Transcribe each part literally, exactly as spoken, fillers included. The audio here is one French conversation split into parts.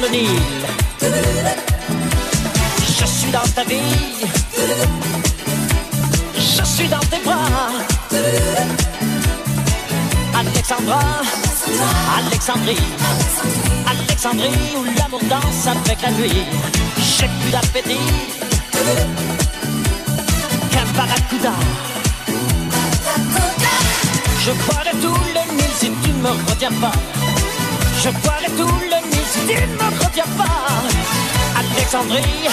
le Nil. Je suis dans ta vie, je suis dans tes bras. Alexandra, Alexandrie, Alexandrie où l'amour danse avec la nuit. J'ai plus d'appétit qu'un barracuda. Je boirai tout le Nil si tu ne me retiens pas. Je boirai tout le Nil si tu ne me retiens pas. Alexandrie,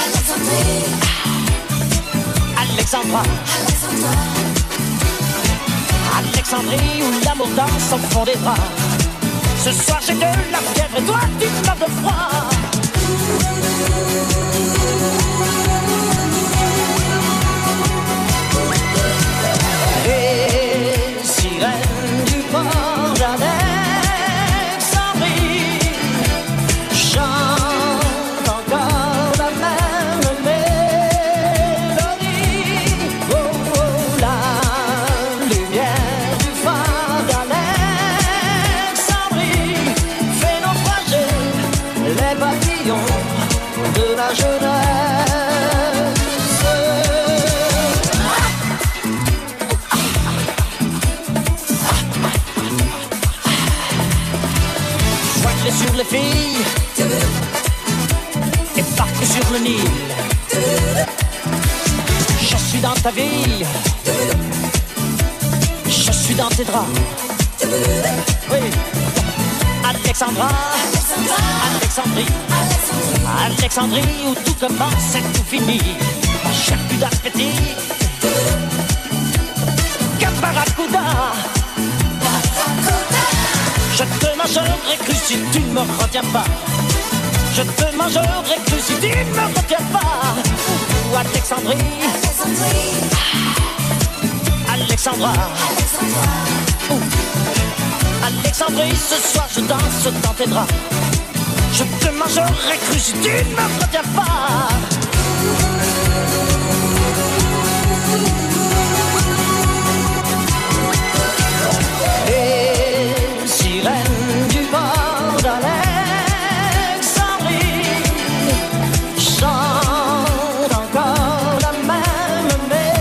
Alexandra, Alexandrie où l'amour danse au fond des bras. Ce soir j'ai de la fièvre et toi tu meurs de froid. Les sirènes du port d'Alexandrie chantent encore la même mélodie. Oh, oh, la lumière du phare d'Alexandrie fait naufrager les papillons de la jeunesse. Sur les filles et partout sur le Nil. Je suis dans ta ville, je suis dans tes draps. Oui. Alexandra, Alexandrie, Alexandrie où tout commence et tout finit. J'ai plus d'appétit qu'un barracuda. Je te mangerai cru si tu ne me retiens pas. Je te mangerai cru si tu ne me retiens pas. Ou Alexandrie, Alexandra, Ouh. Alexandrie, ce soir je danse dans tes draps. Je te mangerai cru si tu ne me retiens pas. Les sirènes du port d'Alexandrie chantent encore la même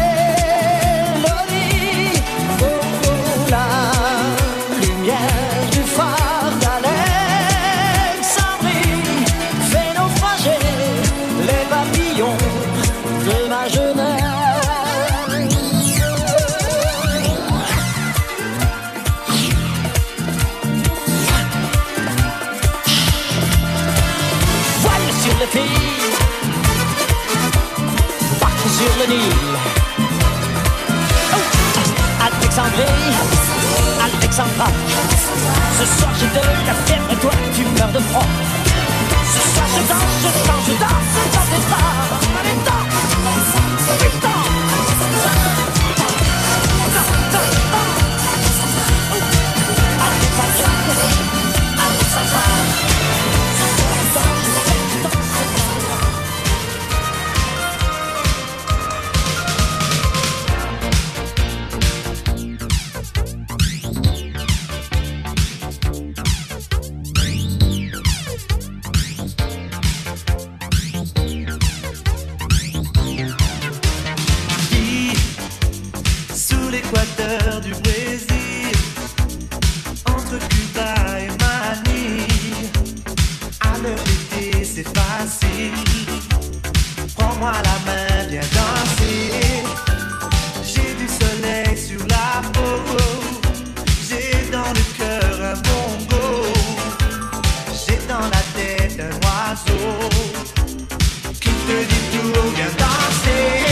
mélodie. Oh, oh, la lumière du phare d'Alexandrie fait naufrager les papillons de ma jeunesse. Les filles, partout sur le Nil. Oh, Alexandrie, Alexandra. Ce soir j'ai de la fièvre et toi tu meurs de froid. Ce soir je danse, je danse, je danse dans tes bras. Allez, danse, putain. Du Brésil, entre Cuba et Manille, à l'heure d'été c'est facile. Prends-moi la main, viens danser. J'ai du soleil sur la peau, j'ai dans le cœur un bongo, j'ai dans la tête un oiseau qui te dit tout, viens danser.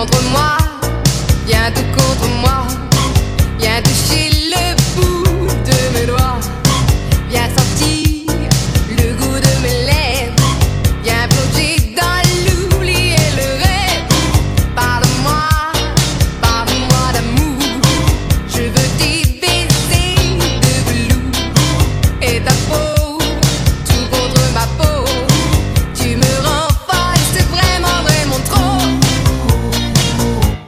contre moi, viens tout contre moi, viens toucher le bout de mes doigts, viens sentir le goût de mes lèvres, viens plonger dans l'oubli et le rêve. Parle-moi, parle-moi d'amour, je veux tes baisers de velours et ta peau, tout contre ma peau. Tu me rends folle, c'est vraiment, vraiment trop.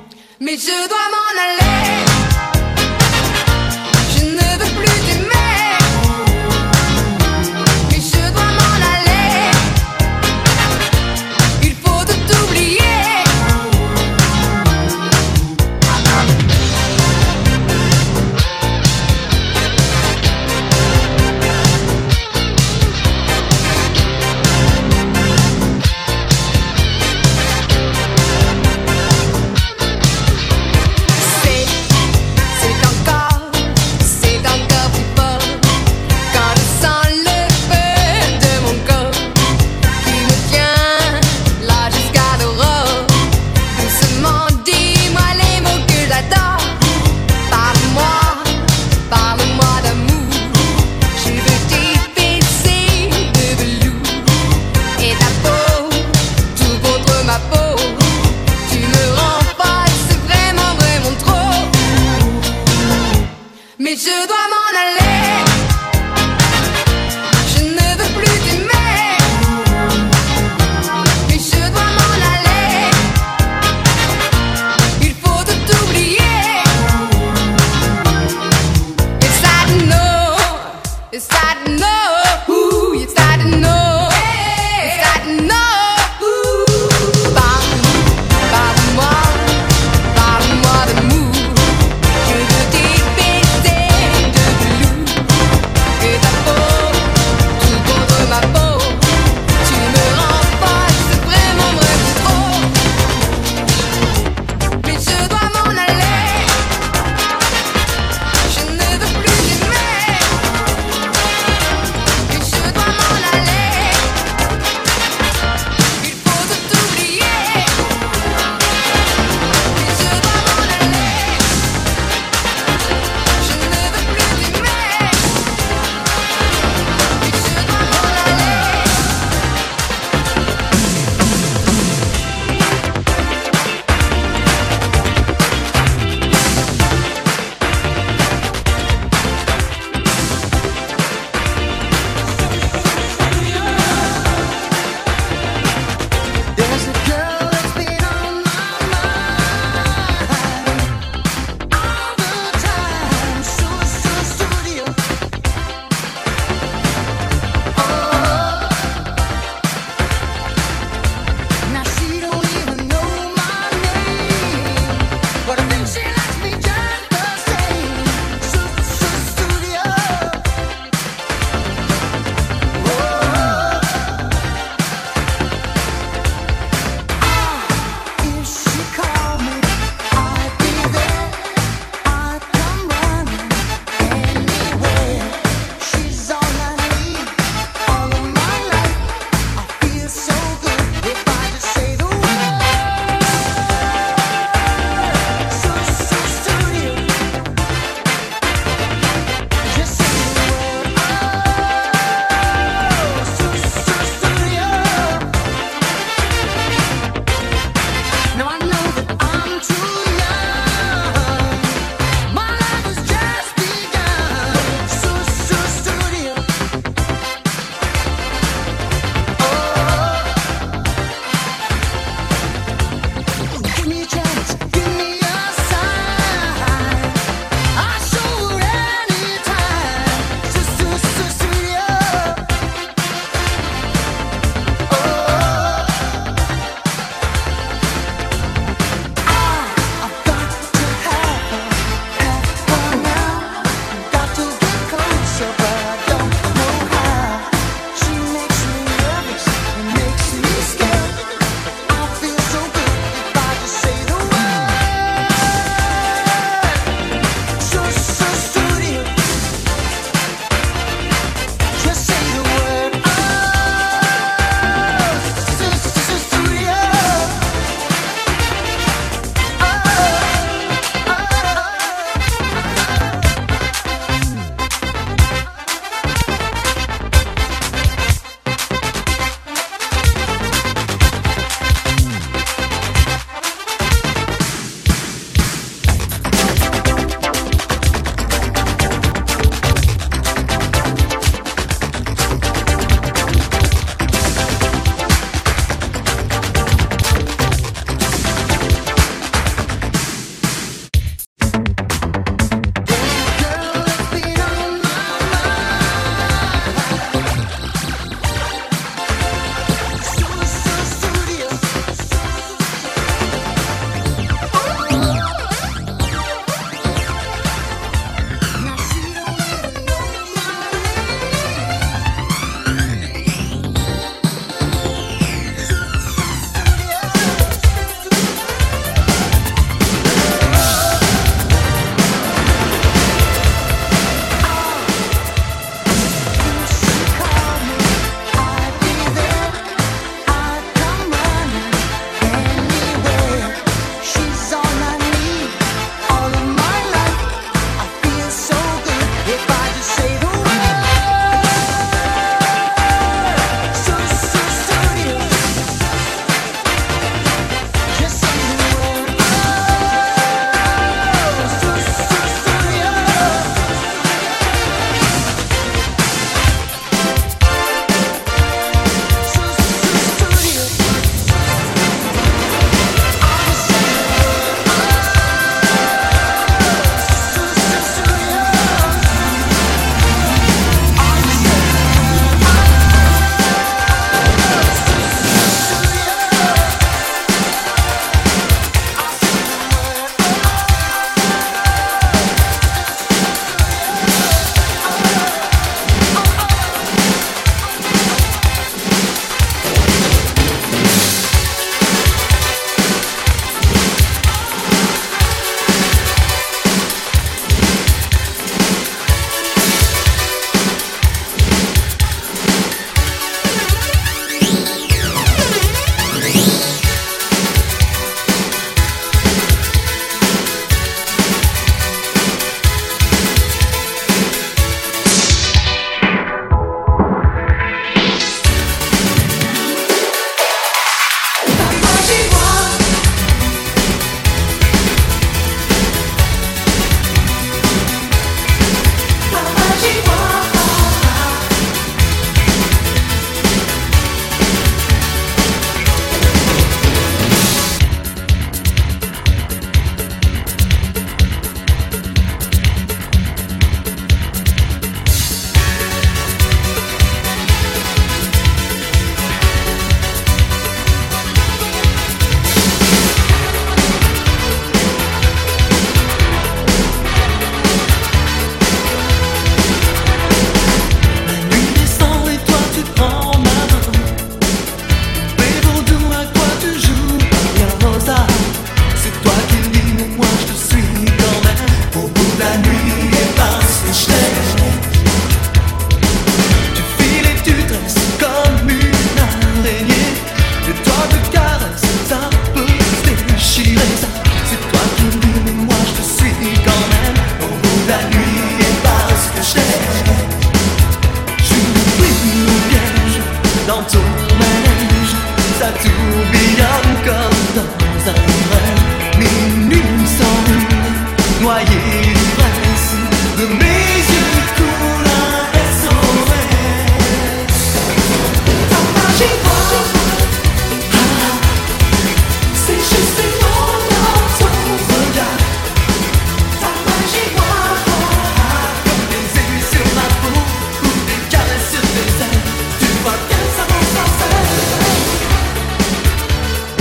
tourbillonne comme dans un rêve. Minuit me semble noyé d'ivresse, de mes yeux coule un S O S. Ta magie noire, ah, c'est juste une ombre dans ton regard. Ta magie noire, ah, comme des aiguilles sur ma peau ou des caresses sur tes ailes. Tu vois bien ça va se passer.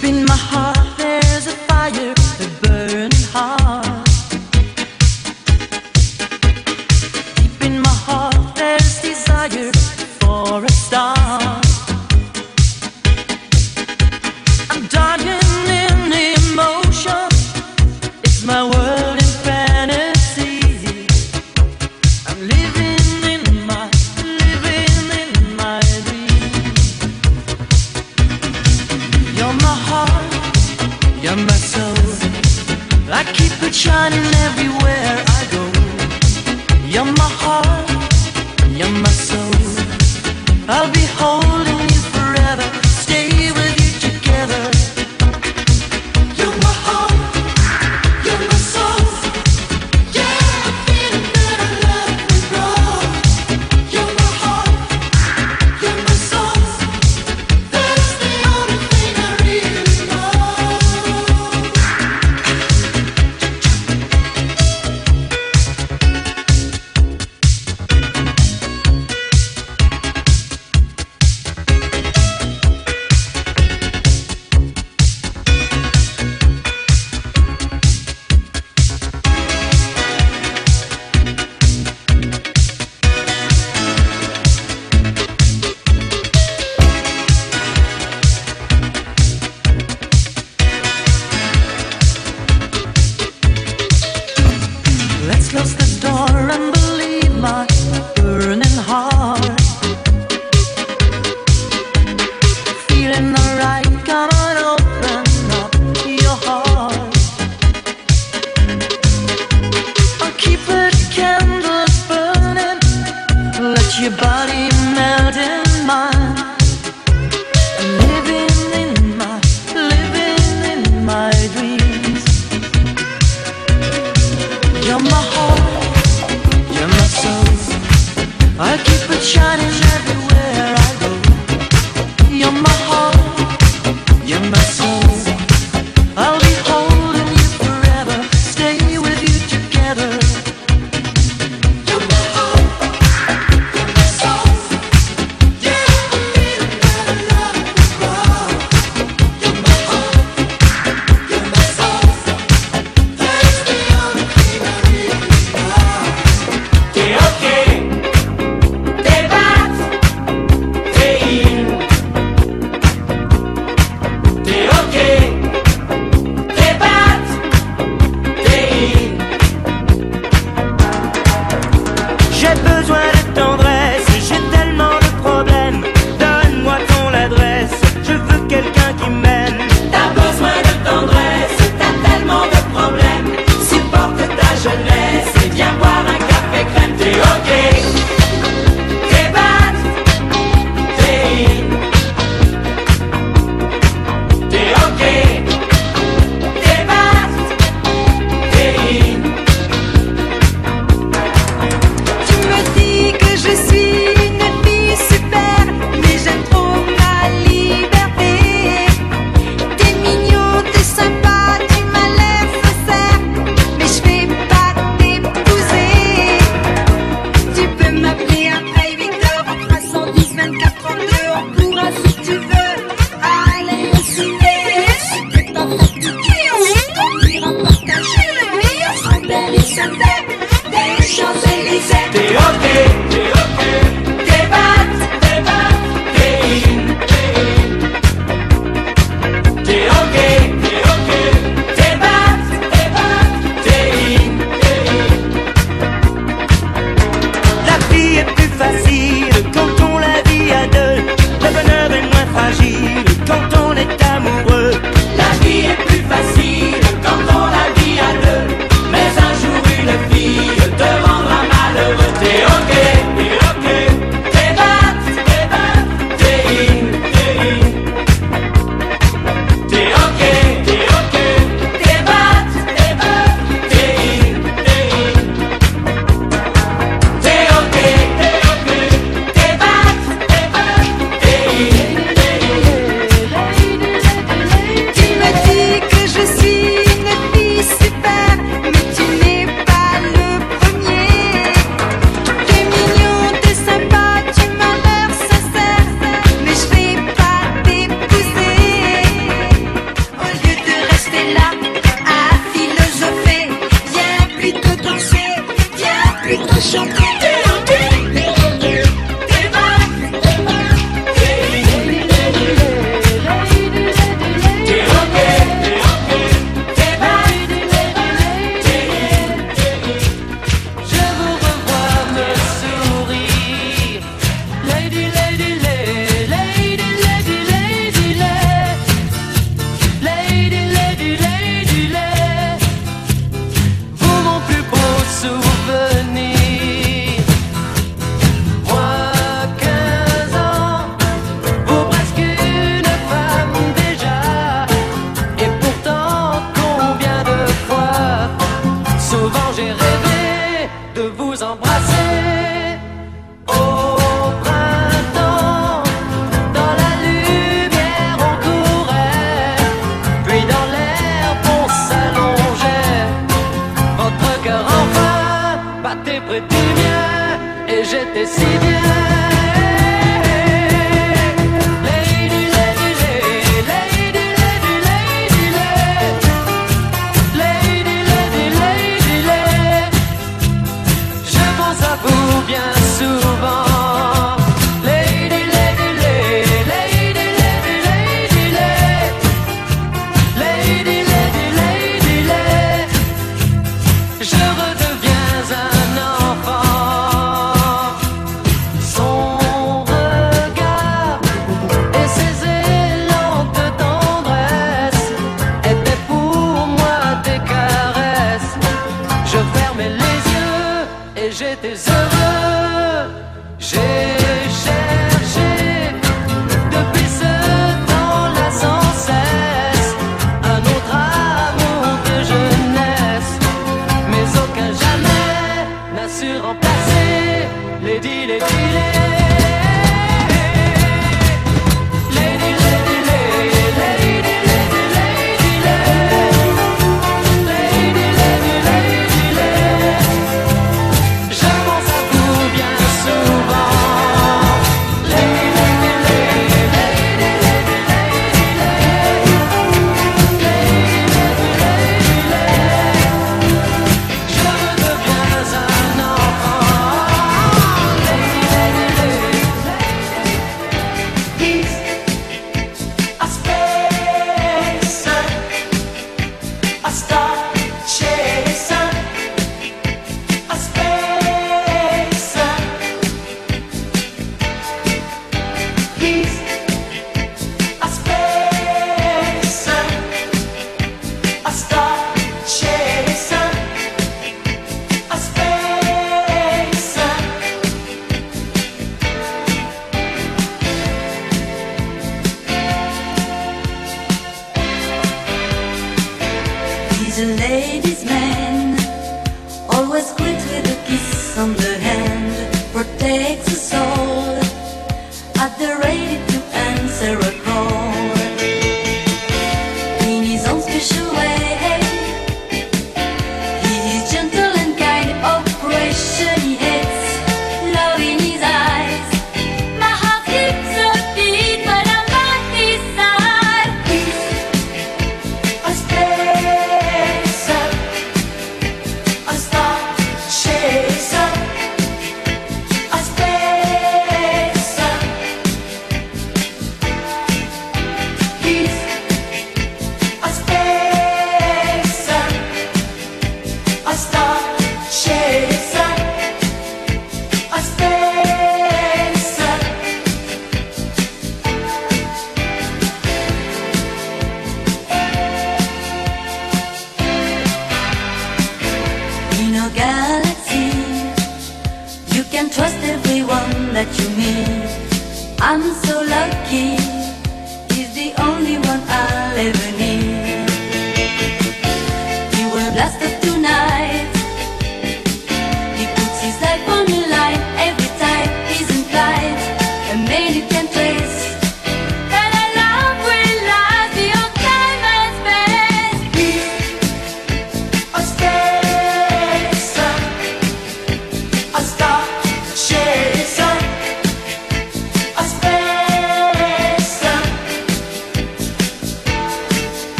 Deep in my heart there's a fire, a burning heart. Deep in my heart there's desire for a star. I'm dying in emotion, it's my world in fantasy. I'm living in my, living in my dream. You're my heart, you're my soul. I keep it shining everywhere I go. You're my heart, you're my soul. I'll be holding you forever, stay with you together. You're my heart, you're my soul. Yeah, I'm feeling that I love you, wrong. You're my heart, you're my soul. That's the only thing I really know. Let's close the door and believe my burning heart. Feeling alright, come on, open up your heart. I'll keep the candles burning, let your body melt in mine. I'm living in my, living in my dreams. You're my heart, you're my soul. I keep it shining everywhere I go. You're my heart, était bien et j'étais si bien. Lady, lady, lady, lady, lady, lady, lady, lady, lady, lady. Je pense à vous bien souvent. Lady, lady, lady, lady, lady, lady, lady, lady, lady, lady. Je redeviens un enfant. Son regard et ses élans de tendresse étaient pour moi des caresses. Je fermais les yeux et j'étais heureux. J'ai cherché depuis ce temps-là sans cesse un autre amour de jeunesse, mais aucun jamais n'a su remplacer Lady, Lady, Lady. Lady, Lady, Lady, Lady, Lady, Lady, Lady, Lady, Lady, Lady. Je pense à vous bien souvent. Lady, Lady, Lady, Lady, Lady, Lady, Lady, Lady, Lady. Je redeviens un enfant. Lady, Lady, Lady. He's a spacer, a star chaser, a spacer. He's a spacer, a star chaser, a spacer. He's a ladies' man, always quick with a kiss on the hand, protects the soul, at the ready to answer a call. In his own special way, he is gentle and kind, operation he hates, love in his eyes. My heart skips a beat when I'm by his side. He's a spacer, a star chaser,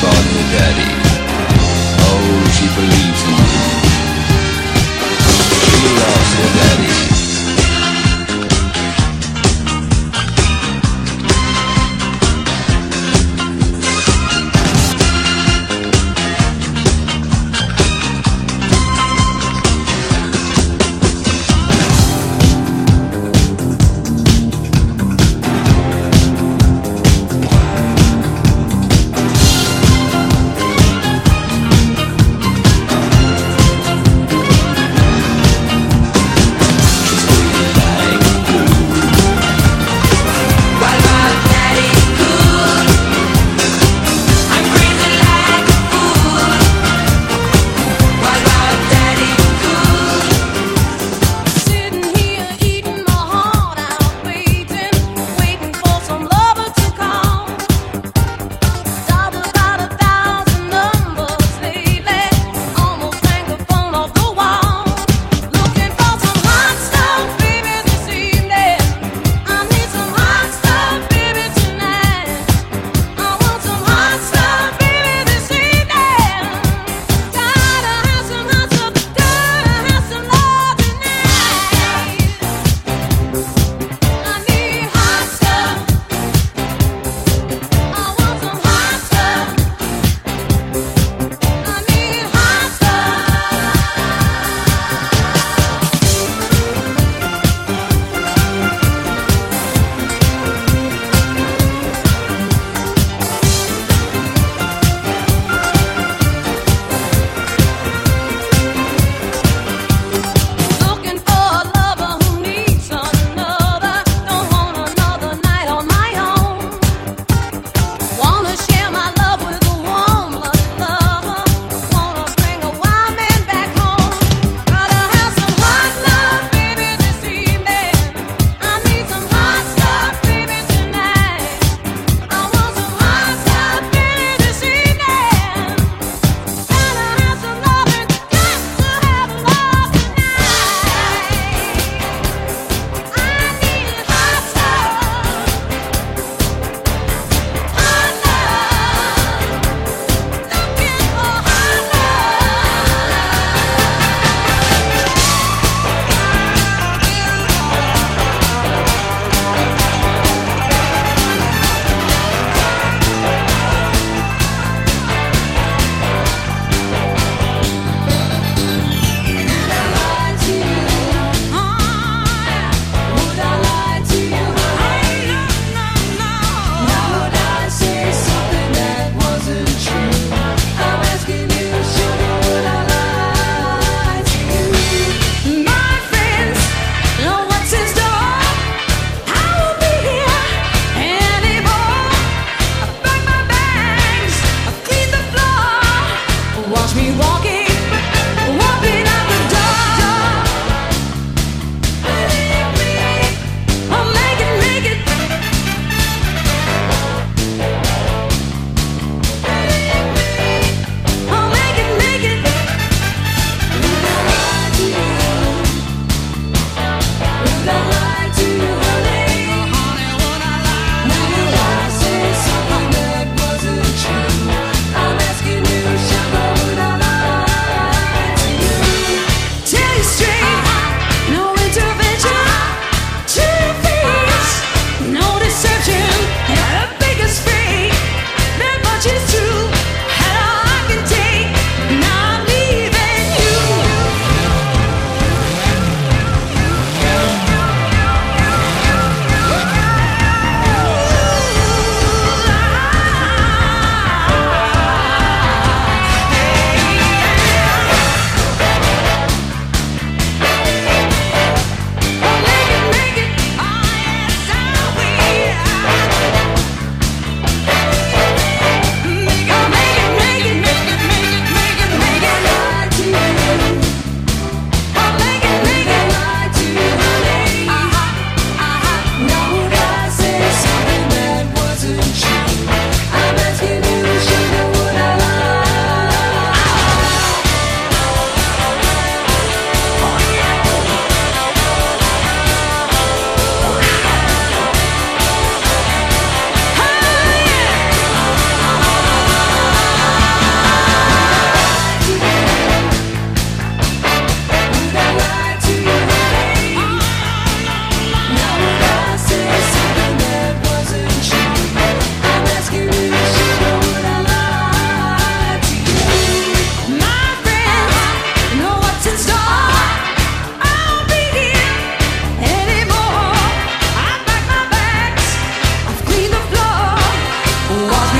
father or daddy. Oh, she believes in you. She loves her daddy.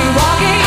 walking